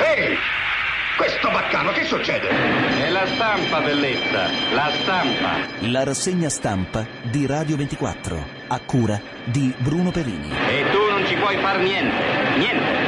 Ehi! Questo baccano, che succede? È la stampa, bellezza, la stampa. La rassegna stampa di Radio 24, a cura di Bruno Perini. E tu non ci puoi far niente.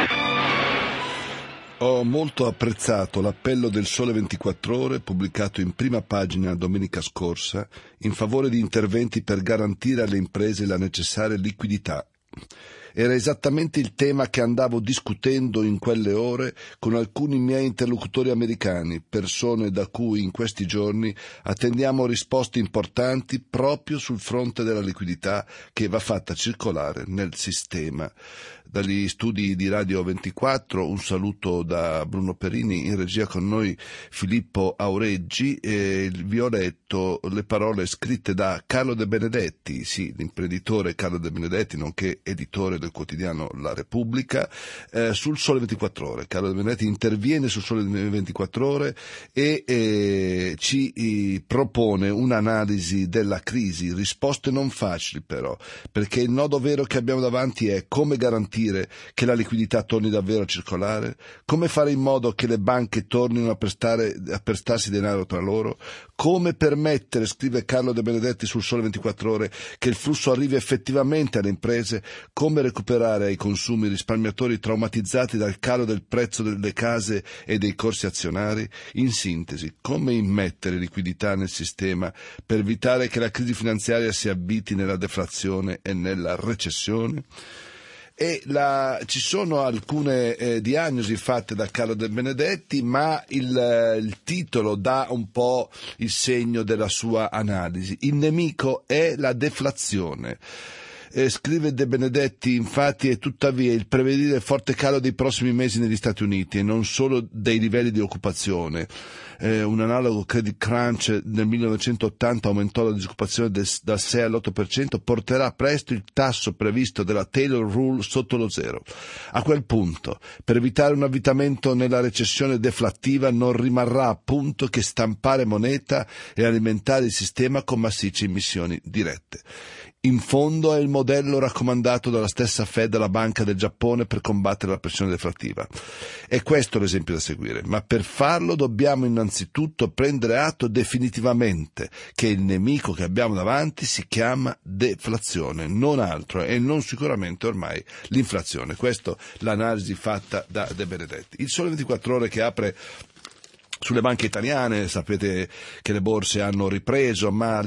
Ho molto apprezzato l'appello del Sole 24 Ore pubblicato in prima pagina domenica scorsa in favore di interventi per garantire alle imprese la necessaria liquidità. Era esattamente il tema che andavo discutendo in quelle ore con alcuni miei interlocutori americani, persone da cui in questi giorni attendiamo risposte importanti proprio sul fronte della liquidità che va fatta circolare nel sistema. Dagli studi di Radio 24 un saluto da Bruno Perini, in regia con noi Filippo Aureggi, e vi ho letto le parole scritte da Carlo De Benedetti, sì, l'imprenditore Carlo De Benedetti, nonché editore del quotidiano La Repubblica, sul Sole 24 Ore. Carlo De Benedetti interviene sul Sole 24 Ore e ci propone un'analisi della crisi, risposte non facili però, perché il nodo vero che abbiamo davanti è come garantire che la liquidità torni davvero a circolare, come fare in modo che le banche tornino a prestarsi denaro tra loro, come permettere, scrive Carlo De Benedetti sul Sole 24 Ore, che il flusso arrivi effettivamente alle imprese, come recuperare ai consumi risparmiatori traumatizzati dal calo del prezzo delle case e dei corsi azionari, in sintesi, come immettere liquidità nel sistema per evitare che la crisi finanziaria si avviti nella deflazione e nella recessione. E ci sono alcune diagnosi fatte da Carlo De Benedetti, ma il titolo dà un po' il segno della sua analisi. Il nemico è la deflazione. Scrive De Benedetti, infatti, e tuttavia il prevedere forte calo dei prossimi mesi negli Stati Uniti e non solo dei livelli di occupazione. Un analogo Credit Crunch nel 1980 aumentò la disoccupazione dal 6 all'8%, porterà presto il tasso previsto della Taylor Rule sotto lo zero. A quel punto, per evitare un avvitamento nella recessione deflattiva, non rimarrà appunto che stampare moneta e alimentare il sistema con massicce emissioni dirette. In fondo è il modello raccomandato dalla stessa Fed alla Banca del Giappone per combattere la pressione deflattiva. È questo l'esempio da seguire, ma per farlo dobbiamo innanzitutto prendere atto definitivamente che il nemico che abbiamo davanti si chiama deflazione, non altro, e non sicuramente ormai l'inflazione. Questa è l'analisi fatta da De Benedetti. Il Sole 24 Ore che apre sulle banche italiane, sapete che le borse hanno ripreso, ma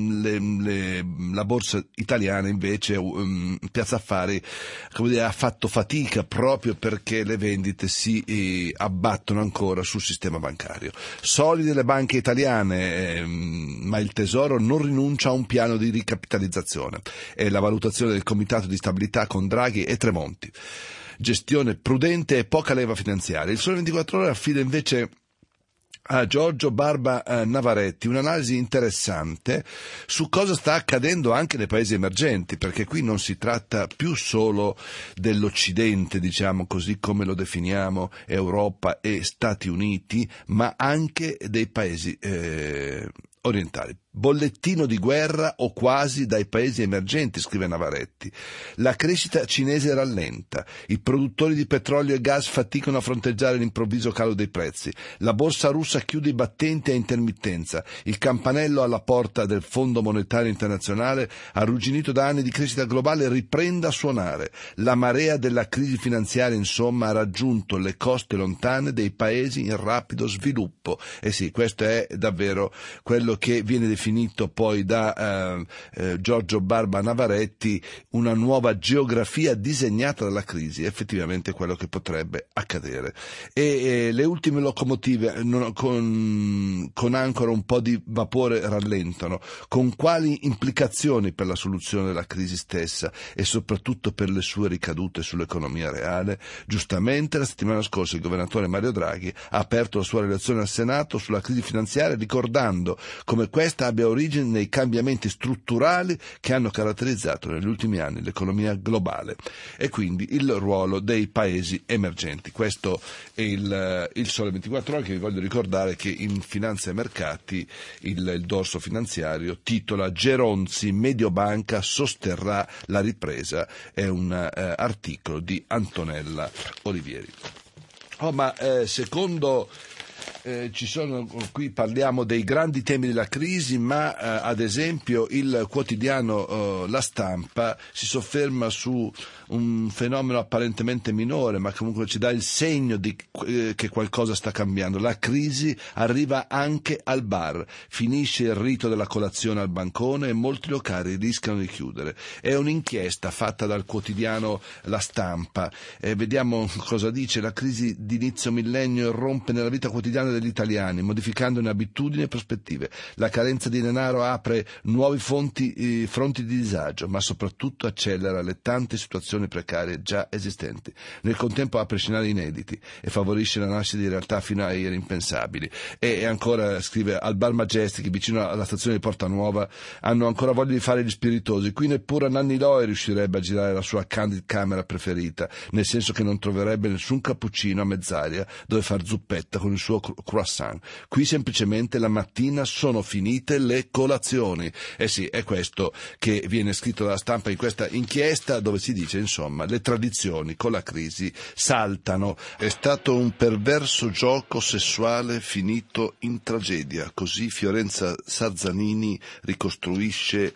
la borsa italiana invece, Piazza Affari, ha fatto fatica proprio perché le vendite si abbattono ancora sul sistema bancario. Solide le banche italiane, ma il Tesoro non rinuncia a un piano di ricapitalizzazione. È la valutazione del Comitato di Stabilità con Draghi e Tremonti. Gestione prudente e poca leva finanziaria. Il Sole 24 Ore affida invece a Giorgio Barba Navaretti un'analisi interessante su cosa sta accadendo anche nei paesi emergenti, perché qui non si tratta più solo dell'Occidente, diciamo così come lo definiamo, Europa e Stati Uniti, ma anche dei paesi orientali. Bollettino di guerra o quasi dai paesi emergenti, scrive Navaretti. La crescita cinese rallenta, i produttori di petrolio e gas faticano a fronteggiare l'improvviso calo dei prezzi, la borsa russa chiude i battenti a intermittenza, il campanello alla porta del Fondo Monetario Internazionale, arrugginito da anni di crescita globale, riprende a suonare. La marea della crisi finanziaria, insomma, ha raggiunto le coste lontane dei paesi in rapido sviluppo. E sì, questo è davvero quello che viene definito poi da Giorgio Barba Navaretti, una nuova geografia disegnata dalla crisi, effettivamente quello che potrebbe accadere. E le ultime locomotive con ancora un po' di vapore rallentano. Con quali implicazioni per la soluzione della crisi stessa e soprattutto per le sue ricadute sull'economia reale? Giustamente la settimana scorsa il governatore Mario Draghi ha aperto la sua relazione al Senato sulla crisi finanziaria, ricordando come questa abbia origine nei cambiamenti strutturali che hanno caratterizzato negli ultimi anni l'economia globale e quindi il ruolo dei paesi emergenti. Questo è il Sole 24 Ore, che vi voglio ricordare che in Finanza e Mercati il dorso finanziario titola Geronzi, Mediobanca sosterrà la ripresa, è un articolo di Antonella Olivieri. Secondo qui parliamo dei grandi temi della crisi, ma ad esempio il quotidiano La Stampa si sofferma su un fenomeno apparentemente minore, ma comunque ci dà il segno che qualcosa sta cambiando. La crisi arriva anche al bar, finisce il rito della colazione al bancone e molti locali rischiano di chiudere. È un'inchiesta fatta dal quotidiano La Stampa. Vediamo cosa dice. La crisi di inizio millennio irrompe nella vita quotidiana degli italiani, modificandone abitudini e prospettive. La carenza di denaro apre nuovi fronti di disagio, ma soprattutto accelera le tante situazioni precarie già esistenti. Nel contempo apre scenari inediti e favorisce la nascita di realtà fino a ieri impensabili. E ancora scrive: al Bar Majestic, vicino alla stazione di Porta Nuova, hanno ancora voglia di fare gli spiritosi. Qui neppure Nanni Loi riuscirebbe a girare la sua candid camera preferita, nel senso che non troverebbe nessun cappuccino a mezz'aria dove far zuppetta con il suo croissant. Qui semplicemente la mattina sono finite le colazioni. Sì, è questo che viene scritto dalla Stampa in questa inchiesta, dove si dice, insomma, le tradizioni con la crisi saltano. È stato un perverso gioco sessuale finito in tragedia. Così Fiorenza Sarzanini ricostruisce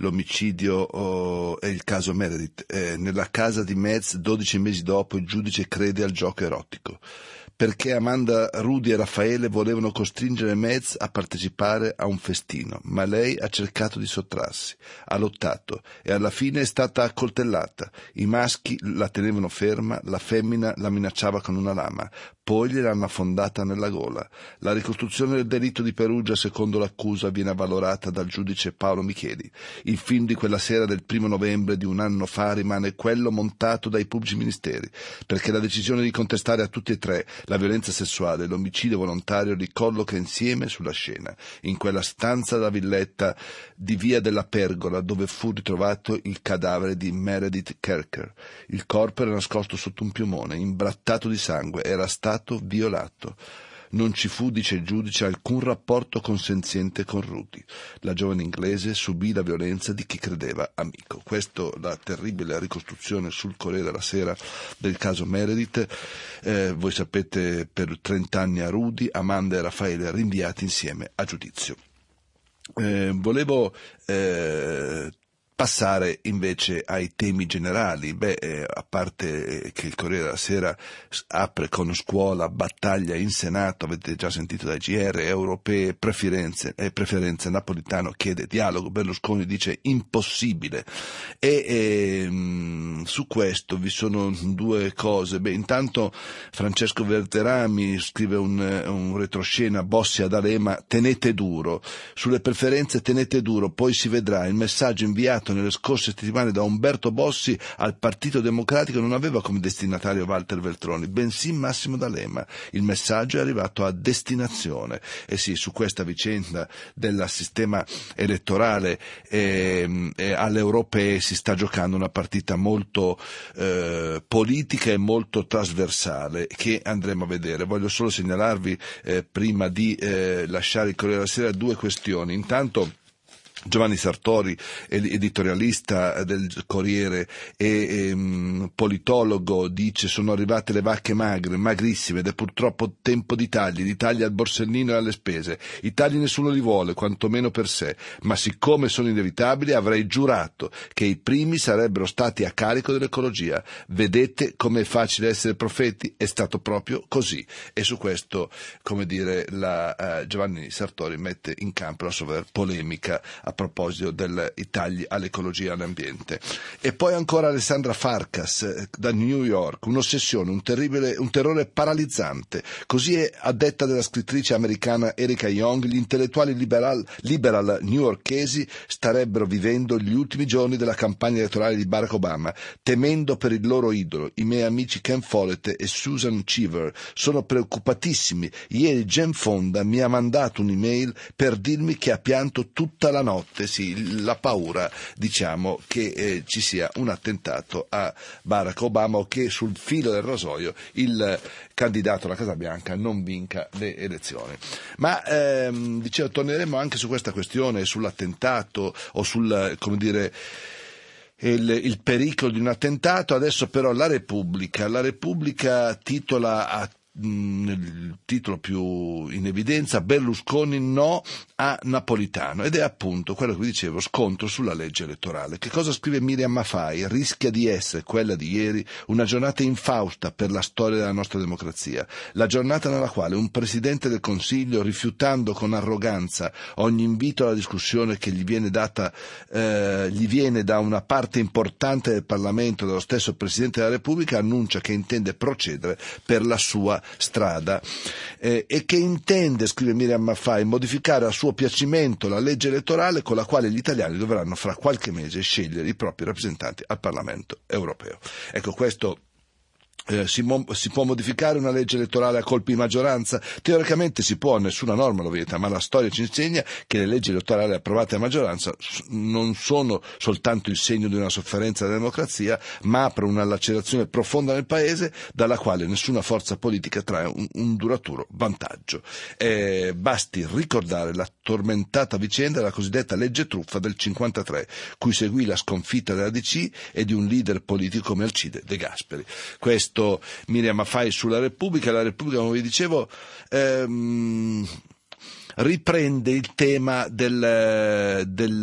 l'omicidio e il caso Meredith. Nella casa di Metz, 12 mesi dopo, il giudice crede al gioco erotico. Perché Amanda, Rudy e Raffaele volevano costringere Metz a partecipare a un festino, ma lei ha cercato di sottrarsi, ha lottato e alla fine è stata accoltellata. I maschi la tenevano ferma, la femmina la minacciava con una lama, poi gliel'hanno affondata nella gola. La ricostruzione del delitto di Perugia, secondo l'accusa, viene avvalorata dal giudice Paolo Micheli. Il film di quella sera del 1 novembre di un anno fa rimane quello montato dai pubblici ministeri, perché la decisione di contestare a tutti e tre la violenza sessuale e l'omicidio volontario li colloca insieme sulla scena, in quella stanza da villetta di Via della Pergola dove fu ritrovato il cadavere di Meredith Kercher. Il corpo era nascosto sotto un piumone, imbrattato di sangue, era stato violato. Non ci fu, dice il giudice, alcun rapporto consenziente con Rudy. La giovane inglese subì la violenza di chi credeva amico. Questa la terribile ricostruzione sul Corriere della Sera del caso Meredith. Voi sapete, per 30 anni a Rudy, Amanda e Raffaele rinviati insieme a giudizio. Volevo passare invece ai temi generali. A parte che il Corriere della Sera apre con scuola, battaglia in Senato, avete già sentito dai GR, europee, preferenze, Napolitano chiede dialogo, Berlusconi dice impossibile. Su questo vi sono due cose. Intanto Francesco Verterami scrive un retroscena, Bossi ad Alema, tenete duro. Sulle preferenze tenete duro, poi si vedrà. Il messaggio inviato nelle scorse settimane da Umberto Bossi al Partito Democratico non aveva come destinatario Walter Veltroni, bensì Massimo D'Alema. Il messaggio è arrivato a destinazione. Sì, su questa vicenda del sistema elettorale alle europee si sta giocando una partita molto politica e molto trasversale che andremo a vedere. Voglio solo segnalarvi prima di lasciare il Corriere della Sera due questioni. Intanto Giovanni Sartori, editorialista del Corriere e politologo, dice: sono arrivate le vacche magre, magrissime, ed è purtroppo tempo di tagli al borsellino e alle spese. I tagli nessuno li vuole, quantomeno per sé, ma siccome sono inevitabili avrei giurato che i primi sarebbero stati a carico dell'ecologia. Vedete com'è facile essere profeti? È stato proprio così. E su questo, come dire, Giovanni Sartori mette in campo la sua polemica a proposito dei tagli all'ecologia e all'ambiente. E poi ancora Alessandra Farkas da New York, un'ossessione, un terrore paralizzante. Così è a detta della scrittrice americana Erika Young, gli intellettuali liberal newyorkesi starebbero vivendo gli ultimi giorni della campagna elettorale di Barack Obama, temendo per il loro idolo. I miei amici Ken Follett e Susan Cheever sono preoccupatissimi. Ieri Jen Fonda mi ha mandato un'email per dirmi che ha pianto tutta la notte. Sì, la paura, diciamo, che ci sia un attentato a Barack Obama o che sul filo del rasoio il candidato alla Casa Bianca non vinca le elezioni. Ma dicevo, torneremo anche su questa questione, sull'attentato o sul, come dire, il pericolo di un attentato. Adesso però la Repubblica titola nel titolo più in evidenza, Berlusconi no a Napolitano, ed è appunto quello che vi dicevo, scontro sulla legge elettorale. Che cosa scrive Miriam Maffei? Rischia di essere quella di ieri una giornata infausta per la storia della nostra democrazia, la giornata nella quale un Presidente del Consiglio, rifiutando con arroganza ogni invito alla discussione che gli viene da una parte importante del Parlamento, dallo stesso Presidente della Repubblica, annuncia che intende procedere per la sua strada e che intende, scrive Miriam Maffei, modificare a suo piacimento la legge elettorale con la quale gli italiani dovranno fra qualche mese scegliere i propri rappresentanti al Parlamento europeo. Ecco, questo si può modificare una legge elettorale a colpi di maggioranza? Teoricamente si può, nessuna norma lo vieta, ma la storia ci insegna che le leggi elettorali approvate a maggioranza non sono soltanto il segno di una sofferenza della democrazia, ma aprono una lacerazione profonda nel paese dalla quale nessuna forza politica trae un duraturo vantaggio. Basti ricordare la tormentata vicenda della cosiddetta legge truffa del 1953, cui seguì la sconfitta della DC e di un leader politico come Alcide De Gasperi. Questo Miriam Maffei sulla Repubblica. La Repubblica, come vi dicevo, riprende il tema cioè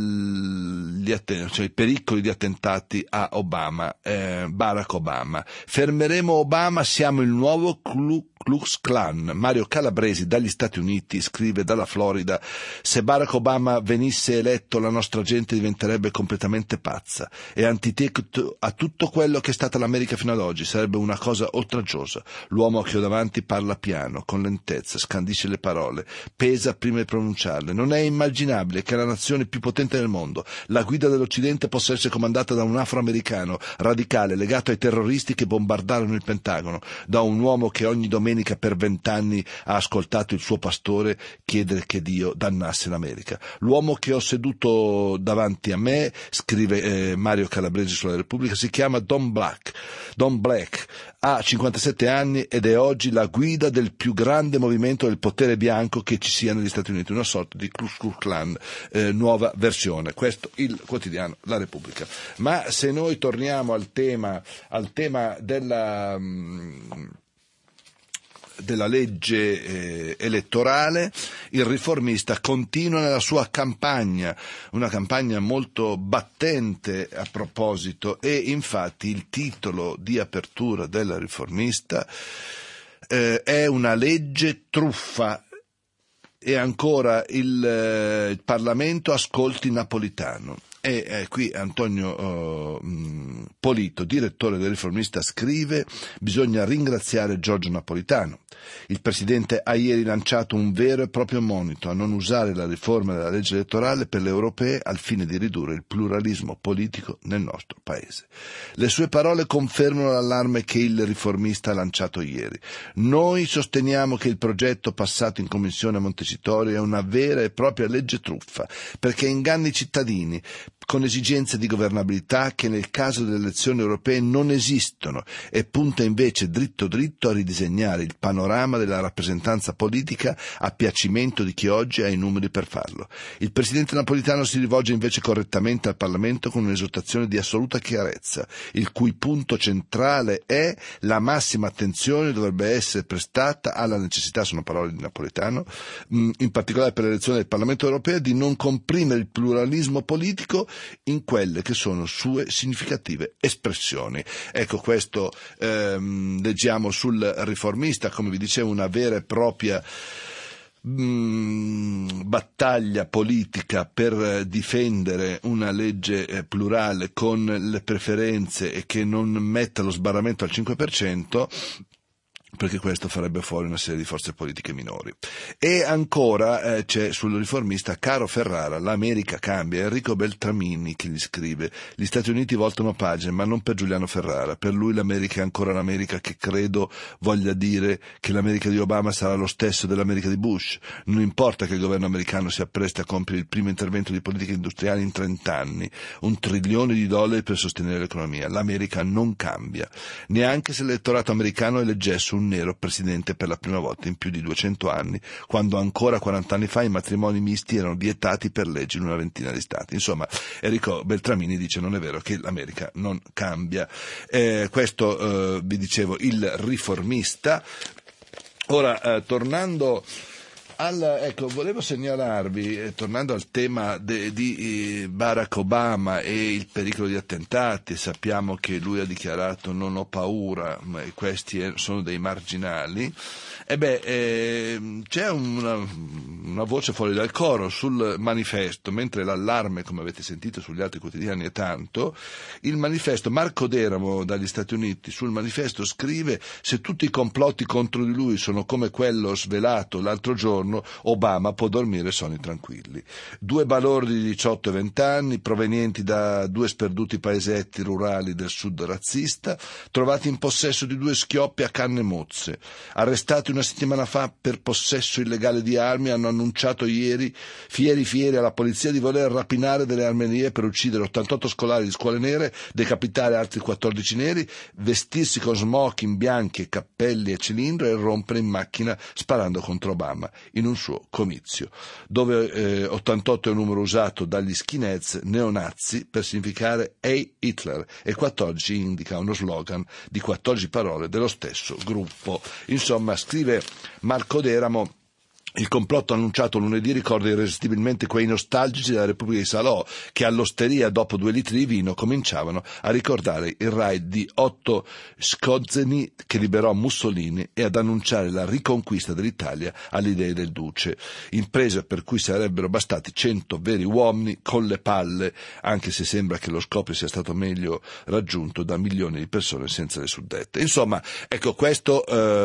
i pericoli di attentati a Obama, Barack Obama. Fermeremo Obama, siamo il nuovo Ku Klux Klan. Mario Calabresi dagli Stati Uniti scrive dalla Florida: se Barack Obama venisse eletto la nostra gente diventerebbe completamente pazza e antiteto a tutto quello che è stata l'America fino ad oggi, sarebbe una cosa oltraggiosa. L'uomo che ho davanti parla piano, con lentezza, scandisce le parole, pesa prima di pronunciarle. Non è immaginabile che la nazione più potente del mondo, la guida dell'Occidente, possa essere comandata da un afroamericano radicale legato ai terroristi che bombardarono il Pentagono, da un uomo che ogni domenica per 20 anni ha ascoltato il suo pastore chiedere che Dio dannasse l'America. L'uomo che ho seduto davanti a me, scrive Mario Calabresi sulla Repubblica, si chiama Don Black, ha 57 anni ed è oggi la guida del più grande movimento del potere bianco che ci sia negli Stati Uniti, una sorta di Ku Klux Klan, nuova versione. Questo il quotidiano La Repubblica. Ma se noi torniamo al tema della legge elettorale, il Riformista continua nella sua campagna, una campagna molto battente a proposito, e infatti il titolo di apertura del Riformista è una legge truffa. E ancora il Parlamento ascolti Napolitano. E qui Antonio Polito, direttore del Riformista, scrive: bisogna ringraziare Giorgio Napolitano. Il Presidente ha ieri lanciato un vero e proprio monito a non usare la riforma della legge elettorale per le europee al fine di ridurre il pluralismo politico nel nostro Paese. Le sue parole confermano l'allarme che il Riformista ha lanciato ieri. Noi sosteniamo che il progetto passato in Commissione a Montecitorio è una vera e propria legge truffa, perché inganna i cittadini con esigenze di governabilità che nel caso delle elezioni europee non esistono e punta invece dritto a ridisegnare il panorama della rappresentanza politica a piacimento di chi oggi ha i numeri per farlo. Il Presidente Napolitano si rivolge invece correttamente al Parlamento con un'esortazione di assoluta chiarezza, il cui punto centrale è: la massima attenzione dovrebbe essere prestata alla necessità, sono parole di Napolitano, in particolare per l'elezione del Parlamento europeo, di non comprimere il pluralismo politico in quelle che sono sue significative espressioni. Ecco, questo leggiamo sul Riformista, come vi dicevo, una vera e propria battaglia politica per difendere una legge plurale con le preferenze e che non metta lo sbarramento al 5%, perché questo farebbe fuori una serie di forze politiche minori. E ancora c'è sul Riformista Caro Ferrara: l'America cambia. Enrico Beltramini che gli scrive: gli Stati Uniti voltano pagina, ma non per Giuliano Ferrara. Per lui l'America è ancora l'America, che credo voglia dire che l'America di Obama sarà lo stesso dell'America di Bush. Non importa che il governo americano si appresti a compiere il primo intervento di politica industriale in 30 anni, $1 trilione per sostenere l'economia. L'America non cambia, neanche se l'elettorato americano eleggesse un nero presidente per la prima volta in più di 200 anni, quando ancora 40 anni fa i matrimoni misti erano vietati per legge in una ventina di stati. Insomma, Enrico Beltramini dice: non è vero che l'America non cambia. Questo vi dicevo il Riformista. Ora, tornando volevo segnalarvi, tornando al tema di Barack Obama e il pericolo di attentati. Sappiamo che lui ha dichiarato non ho paura, ma questi sono dei marginali. C'è una voce fuori dal coro sul Manifesto, mentre l'allarme, come avete sentito sugli altri quotidiani, è tanto. Il Manifesto, Marco Deramo dagli Stati Uniti sul Manifesto scrive: se tutti i complotti contro di lui sono come quello svelato l'altro giorno, Obama può dormire sonni tranquilli. 2 balordi di 18 e 20 anni, provenienti da 2 sperduti paesetti rurali del sud razzista, trovati in possesso di 2 schioppi a canne mozze, arrestati una settimana fa per possesso illegale di armi, hanno annunciato ieri, fieri alla polizia, di voler rapinare delle armerie per uccidere 88 scolari di scuole nere, decapitare altri 14 neri, vestirsi con smoking bianchi e cappelli e cilindro e rompere in macchina sparando contro Obama in un suo comizio, dove 88 è un numero usato dagli skinheads neonazi per significare Hey Hitler, e 14 indica uno slogan di 14 parole dello stesso gruppo. Insomma, scrive Marco Deramo: il complotto annunciato lunedì ricorda irresistibilmente quei nostalgici della Repubblica di Salò che all'osteria, dopo 2 litri di vino, cominciavano a ricordare il raid di Otto Skorzeny che liberò Mussolini e ad annunciare la riconquista dell'Italia alle idee del duce, impresa per cui sarebbero bastati 100 veri uomini con le palle, anche se sembra che lo scopo sia stato meglio raggiunto da milioni di persone senza le suddette. Insomma, ecco, questo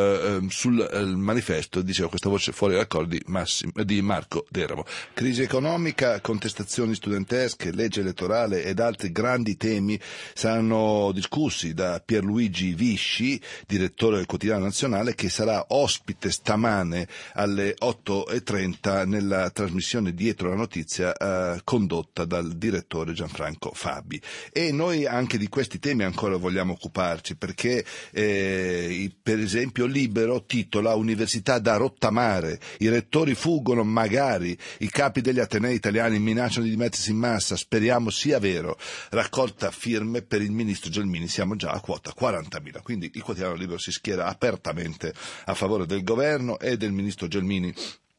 sul Manifesto diceva questa voce fuori dal di Marco Deramo. Crisi economica, contestazioni studentesche, legge elettorale ed altri grandi temi saranno discussi da Pierluigi Visci, direttore del Quotidiano Nazionale, che sarà ospite stamane alle 8:30 nella trasmissione Dietro la Notizia condotta dal direttore Gianfranco Fabi. E noi anche di questi temi ancora vogliamo occuparci, perché per esempio Libero titola Università da rottamare, i rettori fuggono, magari i capi degli atenei italiani minacciano di dimettersi in massa, speriamo sia vero, raccolta firme per il ministro Gelmini, siamo già a quota 40.000, quindi il Quotidiano Libero si schiera apertamente a favore del governo e del ministro Gelmini.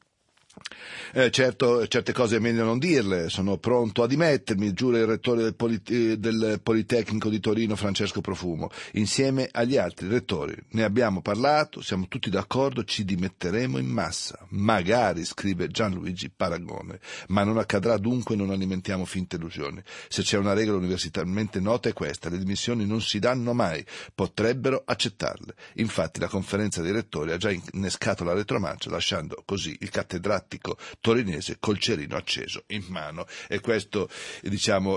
Certo, certe cose è meglio non dirle. Sono pronto a dimettermi, giura il rettore del Politecnico di Torino Francesco Profumo, insieme agli altri rettori. Ne abbiamo parlato, siamo tutti d'accordo, ci dimetteremo in massa. Magari, scrive Gianluigi Paragone, ma non accadrà, dunque non alimentiamo finte illusioni. Se c'è una regola universalmente nota è questa: le dimissioni non si danno mai, potrebbero accettarle. Infatti la conferenza dei rettori ha già innescato la retromarcia, lasciando così il cattedratico torinese col cerino acceso in mano. E questo, diciamo,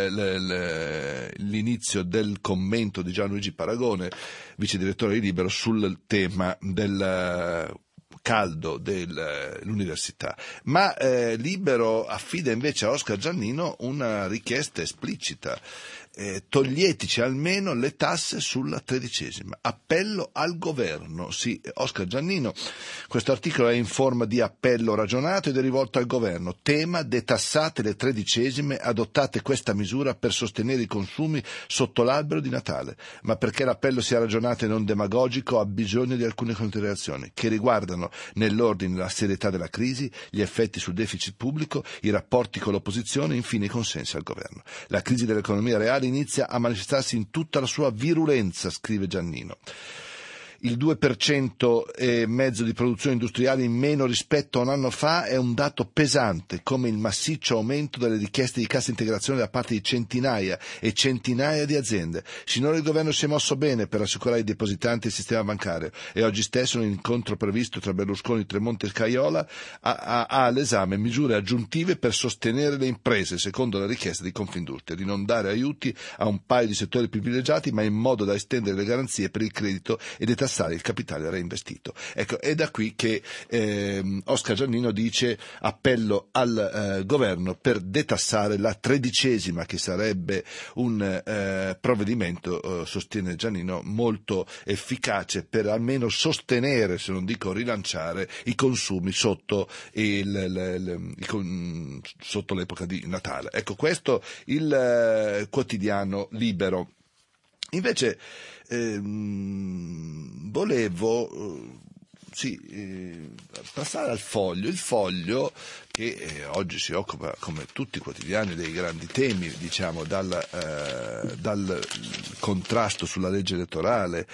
l'inizio del commento di Gianluigi Paragone, vice direttore di Libero, sul tema del caldo dell'università. Ma Libero affida invece a Oscar Giannino una richiesta esplicita: toglietici almeno le tasse sulla 13ª. Appello al governo. Sì, Oscar Giannino, questo articolo è in forma di appello ragionato ed è rivolto al governo. Tema: detassate le 13ª, adottate questa misura per sostenere i consumi sotto l'albero di Natale. Ma perché l'appello sia ragionato e non demagogico ha bisogno di alcune considerazioni che riguardano nell'ordine la serietà della crisi, gli effetti sul deficit pubblico, i rapporti con l'opposizione e infine i consensi al governo. La crisi dell'economia reale inizia a manifestarsi in tutta la sua virulenza, scrive Giannino. Il 2% e mezzo di produzione industriale in meno rispetto a un anno fa è un dato pesante, come il massiccio aumento delle richieste di cassa integrazione da parte di centinaia e centinaia di aziende. Sinora il governo si è mosso bene per assicurare i depositanti e il sistema bancario, e oggi stesso nell'incontro previsto tra Berlusconi, Tremonti e Scajola ha all'esame misure aggiuntive per sostenere le imprese, secondo la richiesta di Confindustria, di non dare aiuti a un paio di settori privilegiati, ma in modo da estendere le garanzie per il credito e detassare il capitale reinvestito. Ecco, è da qui che Oscar Giannino dice appello al governo per detassare la 13ª, che sarebbe un provvedimento, sostiene Giannino, molto efficace per almeno sostenere, se non dico rilanciare, i consumi sotto l'epoca di Natale. Ecco, questo il quotidiano Libero. Invece volevo passare al Foglio. Il Foglio, che oggi si occupa, come tutti i quotidiani, dei grandi temi, diciamo, dal contrasto sulla legge elettorale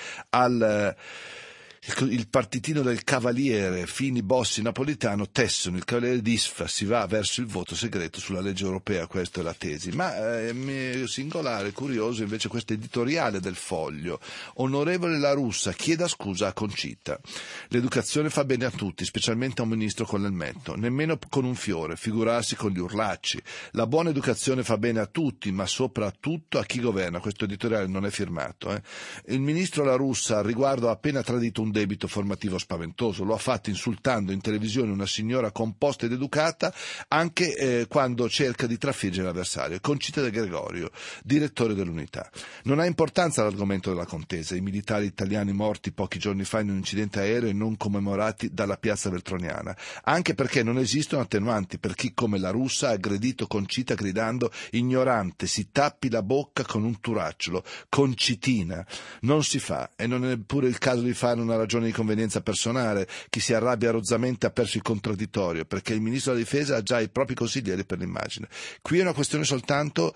il partitino del Cavaliere, Fini, Bossi, Napolitano tessono il Cavaliere disfa, si va verso il voto segreto sulla legge europea, questa è la tesi. Ma è singolare, curioso invece questo editoriale del Foglio. Onorevole La Russa chieda scusa a Concita. L'educazione fa bene a tutti, specialmente a un ministro con l'elmetto, nemmeno con un fiore, figurarsi con gli urlacci. La buona educazione fa bene a tutti, ma soprattutto a chi governa. Questo editoriale non è firmato. Il ministro La Russa al riguardo ha appena tradito un debito formativo spaventoso, lo ha fatto insultando in televisione una signora composta ed educata anche quando cerca di trafiggere l'avversario. Concita De Gregorio, direttore dell'Unità. Non ha importanza l'argomento della contesa, i militari italiani morti pochi giorni fa in un incidente aereo e non commemorati dalla piazza Veltroniana, anche perché non esistono attenuanti per chi come La Russa ha aggredito Concita gridando ignorante, si tappi la bocca con un turacciolo, Concitina. Non si fa, e non è neppure il caso di fare una ragione di convenienza personale. Chi si arrabbia rozzamente ha perso il contraddittorio, perché il ministro della difesa ha già i propri consiglieri per l'immagine. Qui è in questione soltanto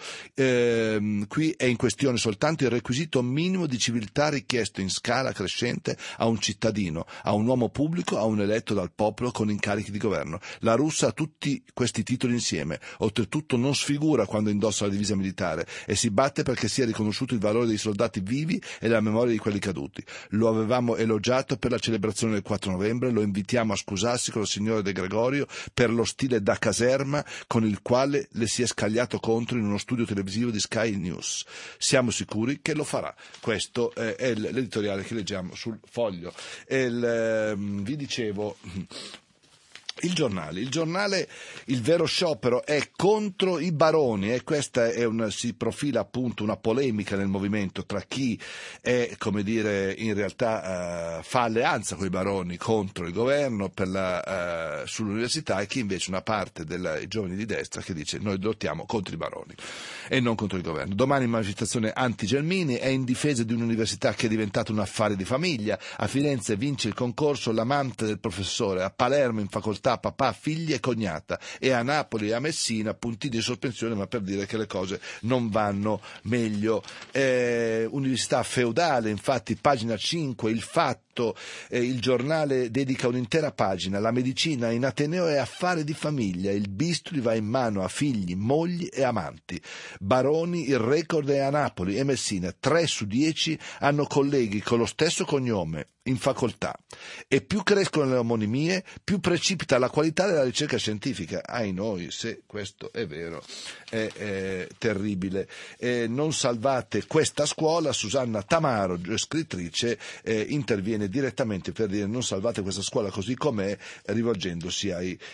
il requisito minimo di civiltà richiesto in scala crescente a un cittadino, a un uomo pubblico, a un eletto dal popolo con incarichi di governo. La Russa ha tutti questi titoli insieme, oltretutto non sfigura quando indossa la divisa militare e si batte perché sia riconosciuto il valore dei soldati vivi e la memoria di quelli caduti. Lo avevamo elogiato per la celebrazione del 4 novembre, lo invitiamo a scusarsi con la signora De Gregorio per lo stile da caserma con il quale le si è scagliato contro in uno studio televisivo di Sky News. Siamo sicuri che lo farà. Questo è l'editoriale che leggiamo sul Foglio. Vi dicevo... Il giornale, il vero sciopero è contro i baroni, e questa si profila appunto una polemica nel movimento tra chi è, come dire, in realtà fa alleanza con i baroni contro il governo sull'università, e chi invece una parte dei giovani di destra che dice noi lottiamo contro i baroni e non contro il governo. Domani manifestazione anti-Gelmini, è in difesa di un'università che è diventata un affare di famiglia. A Firenze vince il concorso l'amante del professore, a Palermo in facoltà papà, figli e cognata, e a Napoli e a Messina puntini di sospensione, ma per dire che le cose non vanno meglio. Università feudale, infatti, pagina 5, Il Fatto, il giornale dedica un'intera pagina, la medicina in Ateneo è affare di famiglia, il bisturi va in mano a figli, mogli e amanti. Baroni, il record è a Napoli e Messina, 3 su 10 hanno colleghi con lo stesso cognome in facoltà, e più crescono le omonimie, più precipita la qualità della ricerca scientifica. Ai noi, se questo è vero, è terribile. Non salvate questa scuola. Susanna Tamaro, scrittrice, interviene direttamente per dire non salvate questa scuola così com'è, rivolgendosi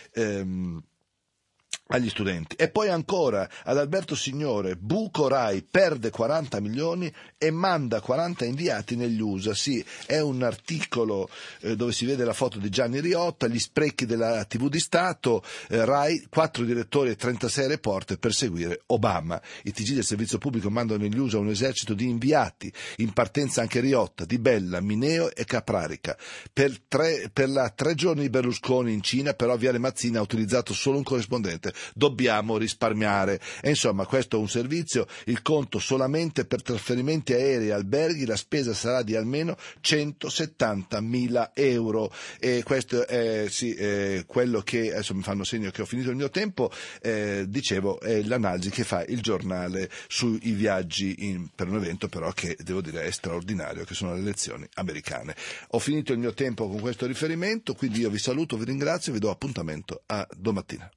agli studenti. E poi ancora ad Alberto Signore, buco Rai perde 40 milioni e manda 40 inviati negli USA. Sì, è un articolo dove si vede la foto di Gianni Riotta, gli sprechi della TV di Stato, Rai, 4 direttori e 36 reporter per seguire Obama. I TG del servizio pubblico mandano negli USA un esercito di inviati, in partenza anche Riotta, Di Bella, Mineo e Caprarica. Per la 3 giorni di Berlusconi in Cina, però Viale Mazzina ha utilizzato solo un corrispondente. Dobbiamo risparmiare. E insomma, questo è un servizio, il conto solamente per trasferimenti aerei e alberghi, la spesa sarà di almeno 170.000 euro. E questo è quello che, adesso mi fanno segno che ho finito il mio tempo, dicevo, è l'analisi che fa il giornale sui viaggi per un evento però che devo dire è straordinario, che sono le elezioni americane. Ho finito il mio tempo con questo riferimento, quindi io vi saluto, vi ringrazio e vi do appuntamento a domattina.